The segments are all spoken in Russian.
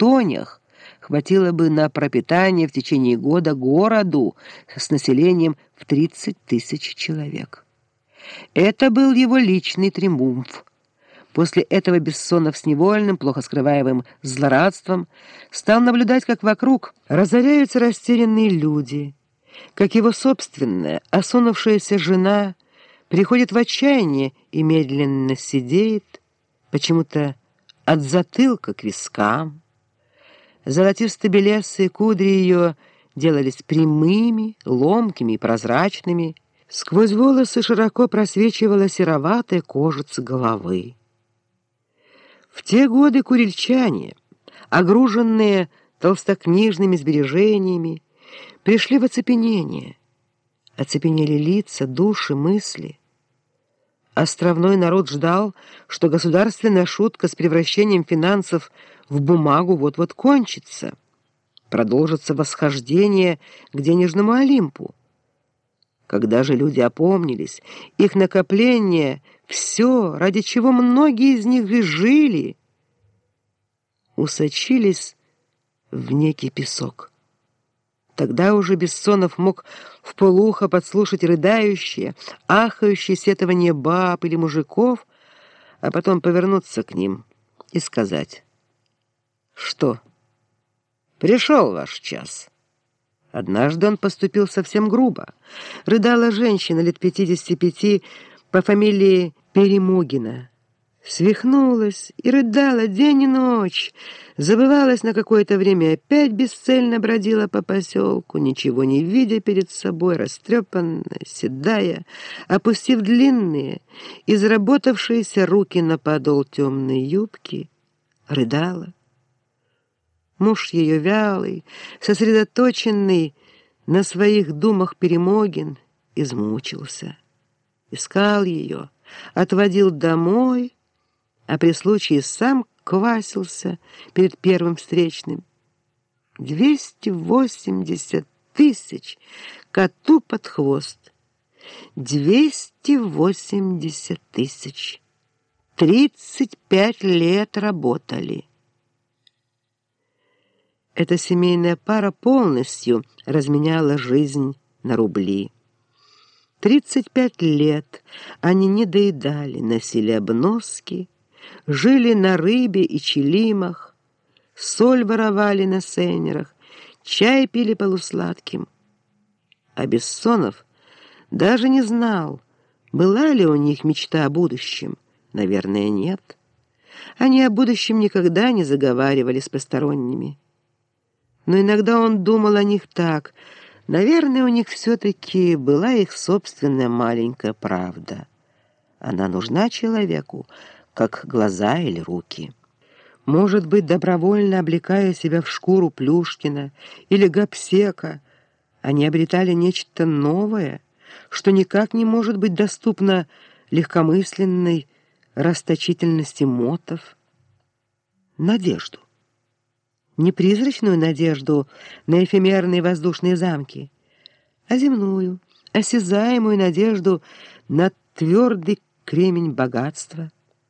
латонях хватило бы на пропитание в течение года городу с населением в 30 тысяч человек. Это был его личный триумф. После этого Бессонов с невольным, плохо скрываемым злорадством стал наблюдать, как вокруг разоряются растерянные люди, как его собственная, осунувшаяся жена приходит в отчаяние и медленно сидеет, почему-то от затылка к вискам. Золотисто-белесые кудри ее делались прямыми, ломкими и прозрачными. Сквозь волосы широко просвечивала сероватая кожица головы. В те годы курильчане, огруженные толстокнижными сбережениями, пришли в оцепенение. Оцепенели лица, души, мысли. Островной народ ждал, что государственная шутка с превращением финансов в бумагу вот-вот кончится. Продолжится восхождение к денежному Олимпу. Когда же люди опомнились, их накопления, все, ради чего многие из них и жили, усочились в некий песок. Тогда уже Бессонов мог вполуха подслушать рыдающие, ахающие сетования баб или мужиков, а потом повернуться к ним и сказать: «Что, пришел ваш час?» Однажды он поступил совсем грубо. Рыдала женщина лет 55 по фамилии Перемогина. Свихнулась и рыдала день и ночь, забывалась на какое-то время, опять бесцельно бродила по поселку, ничего не видя перед собой, растрепанная, седая, опустив длинные, изработавшиеся руки на подол темной юбки, рыдала. Муж ее вялый, сосредоточенный на своих думах Перемогин, измучился. Искал ее, отводил домой, а при случае сам квасился перед первым встречным. 280 тысяч коту под хвост. 280 тысяч. 35 лет работали. Эта семейная пара полностью разменяла жизнь на рубли. 35 лет они не доедали, носили обноски, жили на рыбе и чилимах, соль воровали на сенерах, чай пили полусладким. А Бессонов даже не знал, была ли у них мечта о будущем. Наверное, нет. Они о будущем никогда не заговаривали с посторонними. Но иногда он думал о них так: наверное, у них все-таки была их собственная маленькая правда. Она нужна человеку, как глаза или руки. Может быть, добровольно облекая себя в шкуру Плюшкина или Гобсека, они обретали нечто новое, что никак не может быть доступно легкомысленной расточительности мотов. Надежду. Не призрачную надежду на эфемерные воздушные замки, а земную, осязаемую надежду на твердый кремень богатства.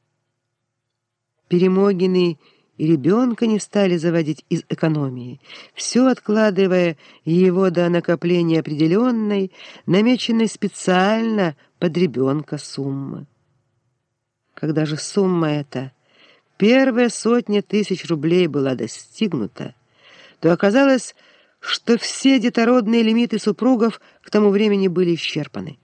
Перемогины и ребенка не стали заводить из экономии, все откладывая его до накопления определенной, намеченной специально под ребенка суммы. Когда же сумма эта, первая 100 тысяч рублей, была достигнута, то оказалось, что все детородные лимиты супругов к тому времени были исчерпаны.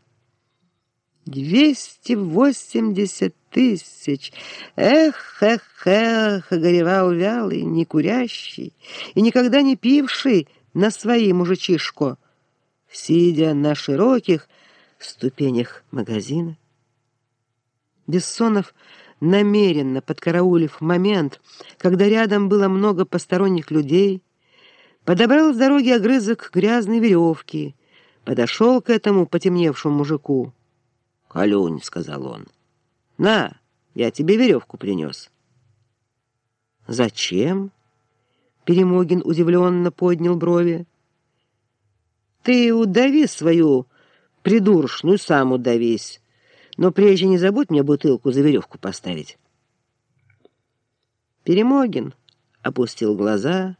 280 тысяч! Эх, эх, эх, горевал вялый, не курящий и никогда не пивший на свои мужичишко, сидя на широких ступенях магазина. Бессонов, намеренно подкараулив момент, когда рядом было много посторонних людей, подобрал с дороги огрызок грязной веревки, подошел к этому потемневшему мужику. «Колюнь», — сказал он, — «на, я тебе веревку принес». «Зачем?» — Перемогин удивленно поднял брови. «Ты удави свою придуршную, сам удавись, но прежде не забудь мне бутылку за веревку поставить». Перемогин, опустил глаза